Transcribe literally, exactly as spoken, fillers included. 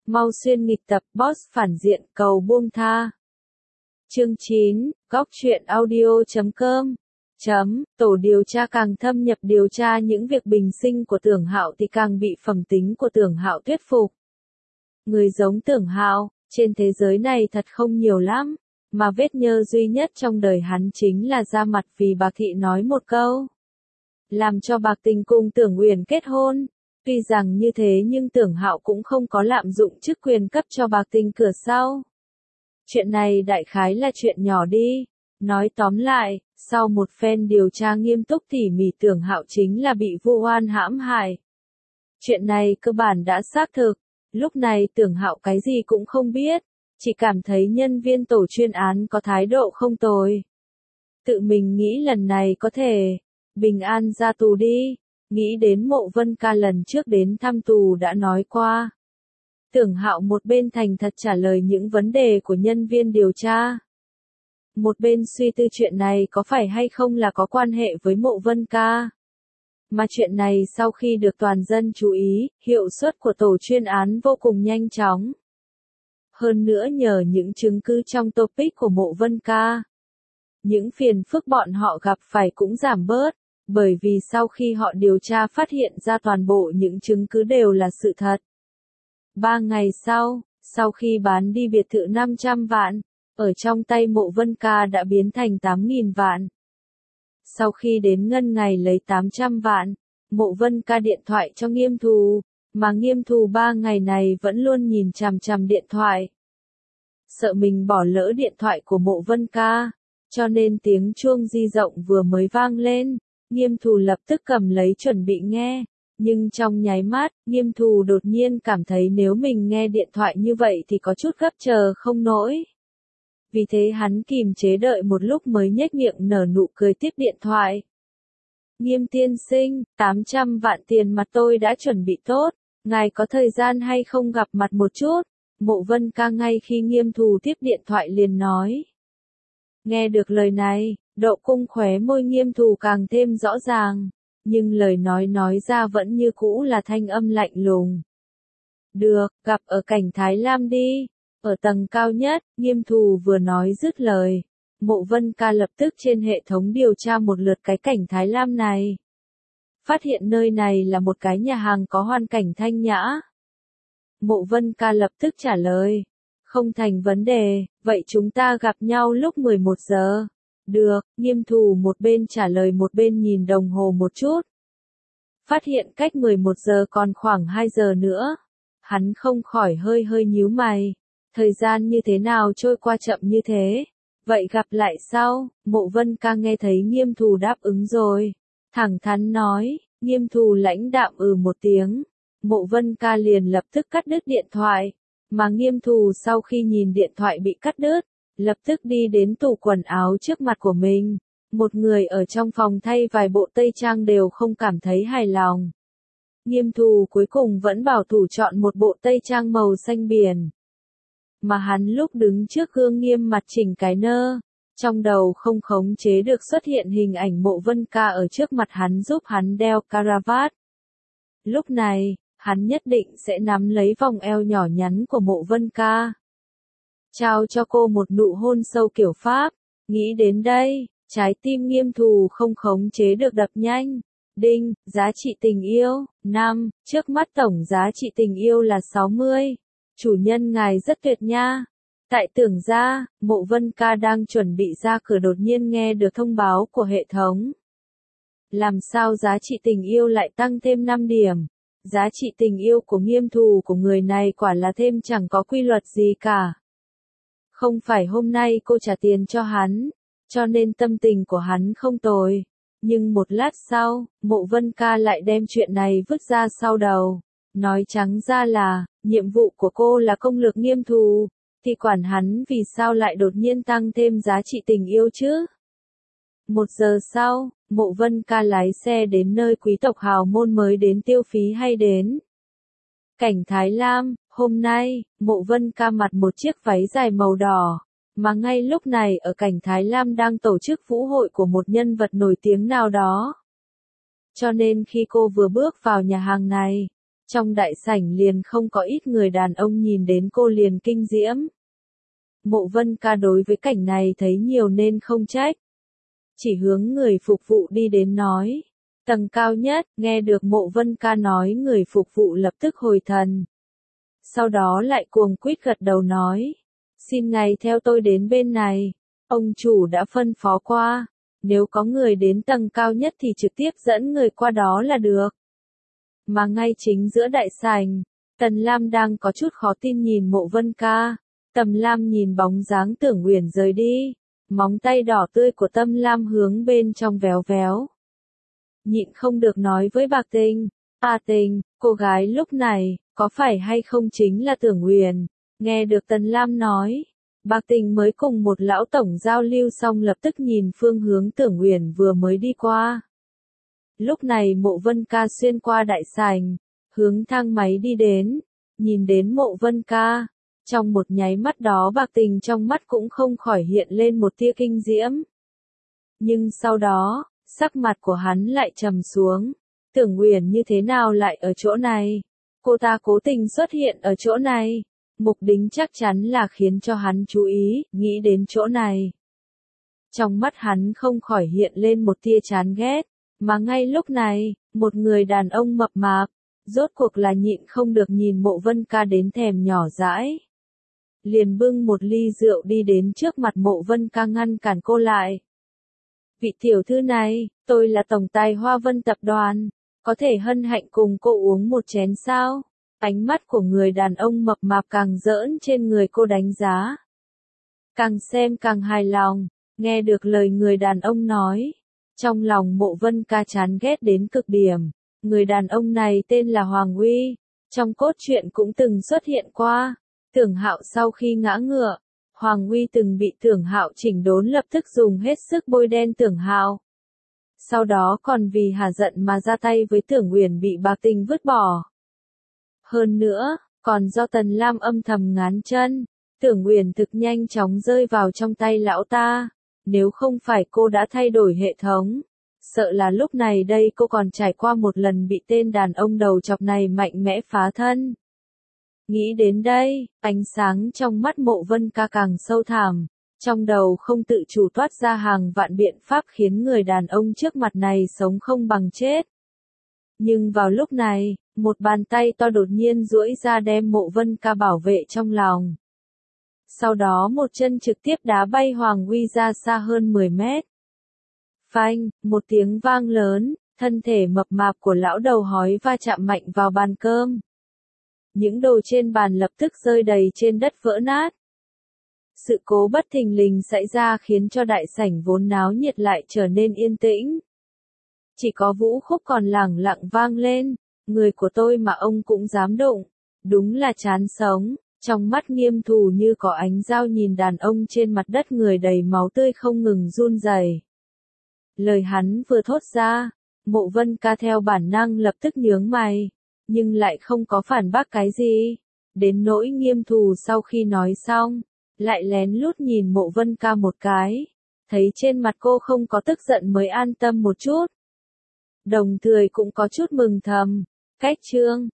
Mau xuyên nghịch tập boss phản diện cầu buông tha. Chương chín, góc truyện audio chấm com. Chấm, tổ điều tra càng thâm nhập điều tra những việc bình sinh của Tưởng Hạo thì càng bị phẩm tính của Tưởng Hạo thuyết phục. Người giống Tưởng Hạo, trên thế giới này thật không nhiều lắm, mà vết nhơ duy nhất trong đời hắn chính là ra mặt vì Bạc Thị nói một câu. Làm cho Bạc Tình cùng Tưởng Uyển kết hôn. Tuy rằng như thế nhưng Tưởng Hạo cũng không có lạm dụng chức quyền cấp cho Bạc Tình cửa sau. Chuyện này đại khái là chuyện nhỏ đi. Nói tóm lại, sau một phen điều tra nghiêm túc tỉ mỉ Tưởng Hạo chính là bị vu oan hãm hại. Chuyện này cơ bản đã xác thực. Lúc này Tưởng Hạo cái gì cũng không biết, chỉ cảm thấy nhân viên tổ chuyên án có thái độ không tồi. Tự mình nghĩ lần này có thể bình an ra tù đi. Nghĩ đến Mộ Vân Ca lần trước đến thăm tù đã nói qua. Tưởng Hạo một bên thành thật trả lời những vấn đề của nhân viên điều tra. Một bên suy tư chuyện này có phải hay không là có quan hệ với Mộ Vân Ca. Mà chuyện này sau khi được toàn dân chú ý, hiệu suất của tổ chuyên án vô cùng nhanh chóng. Hơn nữa nhờ những chứng cứ trong topic của Mộ Vân Ca. Những phiền phức bọn họ gặp phải cũng giảm bớt. Bởi vì sau khi họ điều tra phát hiện ra toàn bộ những chứng cứ đều là sự thật. Ba ngày sau, sau khi bán đi biệt thự năm trăm vạn, ở trong tay Mộ Vân Ca đã biến thành tám nghìn vạn. Sau khi đến ngân ngày lấy tám trăm vạn, Mộ Vân Ca điện thoại cho Nghiêm Thù, mà Nghiêm Thù ba ngày này vẫn luôn nhìn chằm chằm điện thoại. Sợ mình bỏ lỡ điện thoại của Mộ Vân Ca, cho nên tiếng chuông di động vừa mới vang lên. Nghiêm Thù lập tức cầm lấy chuẩn bị nghe, nhưng trong nháy mắt, Nghiêm Thù đột nhiên cảm thấy nếu mình nghe điện thoại như vậy thì có chút gấp chờ không nổi. Vì thế hắn kìm chế đợi một lúc mới nhếch miệng nở nụ cười tiếp điện thoại. Nghiêm tiên sinh, tám trăm vạn tiền mặt tôi đã chuẩn bị tốt, ngài có thời gian hay không gặp mặt một chút? Mộ Vân Ca ngay khi Nghiêm Thù tiếp điện thoại liền nói. Nghe được lời này, độ cung khóe môi Nghiêm Thù càng thêm rõ ràng, nhưng lời nói nói ra vẫn như cũ là thanh âm lạnh lùng. Được, gặp ở cảnh Thái Lam đi, ở tầng cao nhất. Nghiêm Thù vừa nói dứt lời, Mộ Vân Ca lập tức trên hệ thống điều tra một lượt cái cảnh Thái Lam này. Phát hiện nơi này là một cái nhà hàng có hoàn cảnh thanh nhã. Mộ Vân Ca lập tức trả lời, không thành vấn đề, vậy chúng ta gặp nhau lúc mười một giờ. Được, Nghiêm Thù một bên trả lời một bên nhìn đồng hồ một chút. Phát hiện cách mười một giờ còn khoảng hai giờ nữa. Hắn không khỏi hơi hơi nhíu mày. Thời gian như thế nào trôi qua chậm như thế? Vậy gặp lại sau. Mộ Vân Ca nghe thấy Nghiêm Thù đáp ứng rồi. Thẳng thắn nói, Nghiêm Thù lãnh đạm ừ một tiếng. Mộ Vân Ca liền lập tức cắt đứt điện thoại. Mà Nghiêm Thù sau khi nhìn điện thoại bị cắt đứt, lập tức đi đến tủ quần áo trước mặt của mình. Một người ở trong phòng thay vài bộ tây trang đều không cảm thấy hài lòng. Nghiêm Thù cuối cùng vẫn bảo thủ chọn một bộ tây trang màu xanh biển. Mà hắn lúc đứng trước gương nghiêm mặt chỉnh cái nơ, trong đầu không khống chế được xuất hiện hình ảnh Mộ Vân Ca ở trước mặt hắn giúp hắn đeo caravat. Lúc này, hắn nhất định sẽ nắm lấy vòng eo nhỏ nhắn của Mộ Vân Ca. Trao cho cô một nụ hôn sâu kiểu Pháp. Nghĩ đến đây, trái tim Nghiêm Thù không khống chế được đập nhanh. Đinh, giá trị tình yêu, năm, trước mắt tổng giá trị tình yêu là sáu mươi. Chủ nhân ngài rất tuyệt nha. Tại Tưởng gia, Mộ Vân Ca đang chuẩn bị ra cửa đột nhiên nghe được thông báo của hệ thống. Làm sao giá trị tình yêu lại tăng thêm năm điểm? Giá trị tình yêu của Nghiêm Thù của người này quả là thêm chẳng có quy luật gì cả. Không phải hôm nay cô trả tiền cho hắn, cho nên tâm tình của hắn không tồi. Nhưng một lát sau, Mộ Vân Ca lại đem chuyện này vứt ra sau đầu. Nói trắng ra là, nhiệm vụ của cô là công lược Nghiêm Thù, thì quản hắn vì sao lại đột nhiên tăng thêm giá trị tình yêu chứ? Một giờ sau, Mộ Vân Ca lái xe đến nơi quý tộc hào môn mới đến tiêu phí hay đến. Cảnh Thái Lam, hôm nay, Mộ Vân Ca mặc một chiếc váy dài màu đỏ, mà ngay lúc này ở cảnh Thái Lam đang tổ chức vũ hội của một nhân vật nổi tiếng nào đó. Cho nên khi cô vừa bước vào nhà hàng này, Trong đại sảnh liền không có ít người đàn ông nhìn đến cô liền kinh diễm. Mộ Vân Ca đối với cảnh này thấy nhiều nên không trách. Chỉ hướng người phục vụ đi đến nói. Tầng cao nhất, nghe được Mộ Vân Ca nói người phục vụ lập tức hồi thần. Sau đó lại cuồng quýt gật đầu nói. Xin ngài theo tôi đến bên này. Ông chủ đã phân phó qua. Nếu có người đến tầng cao nhất thì trực tiếp dẫn người qua đó là được. Mà ngay chính giữa đại sảnh, Tần Lam đang có chút khó tin nhìn Mộ Vân Ca. Tầm Lam nhìn bóng dáng Tưởng Uyển rời đi. Móng tay đỏ tươi của Tâm Lam hướng bên trong véo véo. Nhịn không được nói với Bạc Tình. À Tình, cô gái lúc này, có phải hay không chính là Tưởng Uyển? Nghe được Tần Lam nói. Bạc Tình mới cùng một lão tổng giao lưu xong lập tức nhìn phương hướng Tưởng Uyển vừa mới đi qua. Lúc này Mộ Vân Ca xuyên qua đại sảnh, hướng thang máy đi đến, nhìn đến Mộ Vân Ca. Trong một nháy mắt đó Bạc Tình trong mắt cũng không khỏi hiện lên một tia kinh diễm. Nhưng sau đó, sắc mặt của hắn lại trầm xuống. Tưởng Uyển như thế nào lại ở chỗ này? Cô ta cố tình xuất hiện ở chỗ này. Mục đích chắc chắn là khiến cho hắn chú ý, nghĩ đến chỗ này. Trong mắt hắn không khỏi hiện lên một tia chán ghét. Mà ngay lúc này, một người đàn ông mập mạp, rốt cuộc là nhịn không được nhìn Mộ Vân Ca đến thèm nhỏ dãi. Liền bưng một ly rượu đi đến trước mặt Mộ Vân Ca ngăn cản cô lại. Vị tiểu thư này, tôi là tổng tài Hoa Vân tập đoàn, có thể hân hạnh cùng cô uống một chén sao? Ánh mắt của người đàn ông mập mạp càng giỡn trên người cô đánh giá. Càng xem càng hài lòng, nghe được lời người đàn ông nói. Trong lòng Mộ Vân Ca chán ghét đến cực điểm. Người đàn ông này tên là Hoàng Uy, trong cốt truyện cũng từng xuất hiện qua. Tưởng Hạo sau khi ngã ngựa, Hoàng Uy từng bị Tưởng Hạo chỉnh đốn lập tức dùng hết sức bôi đen Tưởng Hạo. Sau đó còn vì hà giận mà ra tay với Tưởng Uyển bị Bạc Tình vứt bỏ. Hơn nữa, còn do Tần Lam âm thầm ngán chân, Tưởng Uyển thực nhanh chóng rơi vào trong tay lão ta. Nếu không phải cô đã thay đổi hệ thống, sợ là lúc này đây cô còn trải qua một lần bị tên đàn ông đầu chọc này mạnh mẽ phá thân. Nghĩ đến đây, ánh sáng trong mắt Mộ Vân Ca càng sâu thẳm, trong đầu không tự chủ toát ra hàng vạn biện pháp khiến người đàn ông trước mặt này sống không bằng chết. Nhưng vào lúc này, một bàn tay to đột nhiên duỗi ra đem Mộ Vân Ca bảo vệ trong lòng. Sau đó một chân trực tiếp đá bay Hoàng Uy ra xa hơn mười mét. Phanh, một tiếng vang lớn, thân thể mập mạp của lão đầu hói va chạm mạnh vào bàn cơm. Những đồ trên bàn lập tức rơi đầy trên đất vỡ nát. Sự cố bất thình lình xảy ra khiến cho đại sảnh vốn náo nhiệt lại trở nên yên tĩnh. Chỉ có vũ khúc còn lẳng lặng vang lên, người của tôi mà ông cũng dám đụng, đúng là chán sống. Trong mắt Nghiêm Thù như có ánh dao nhìn đàn ông trên mặt đất người đầy máu tươi không ngừng run rẩy. Lời hắn vừa thốt ra, Mộ Vân Ca theo bản năng lập tức nhướng mày, nhưng lại không có phản bác cái gì. Đến nỗi Nghiêm Thù sau khi nói xong, lại lén lút nhìn Mộ Vân Ca một cái, thấy trên mặt cô không có tức giận mới an tâm một chút. Đồng thời cũng có chút mừng thầm, cách chương.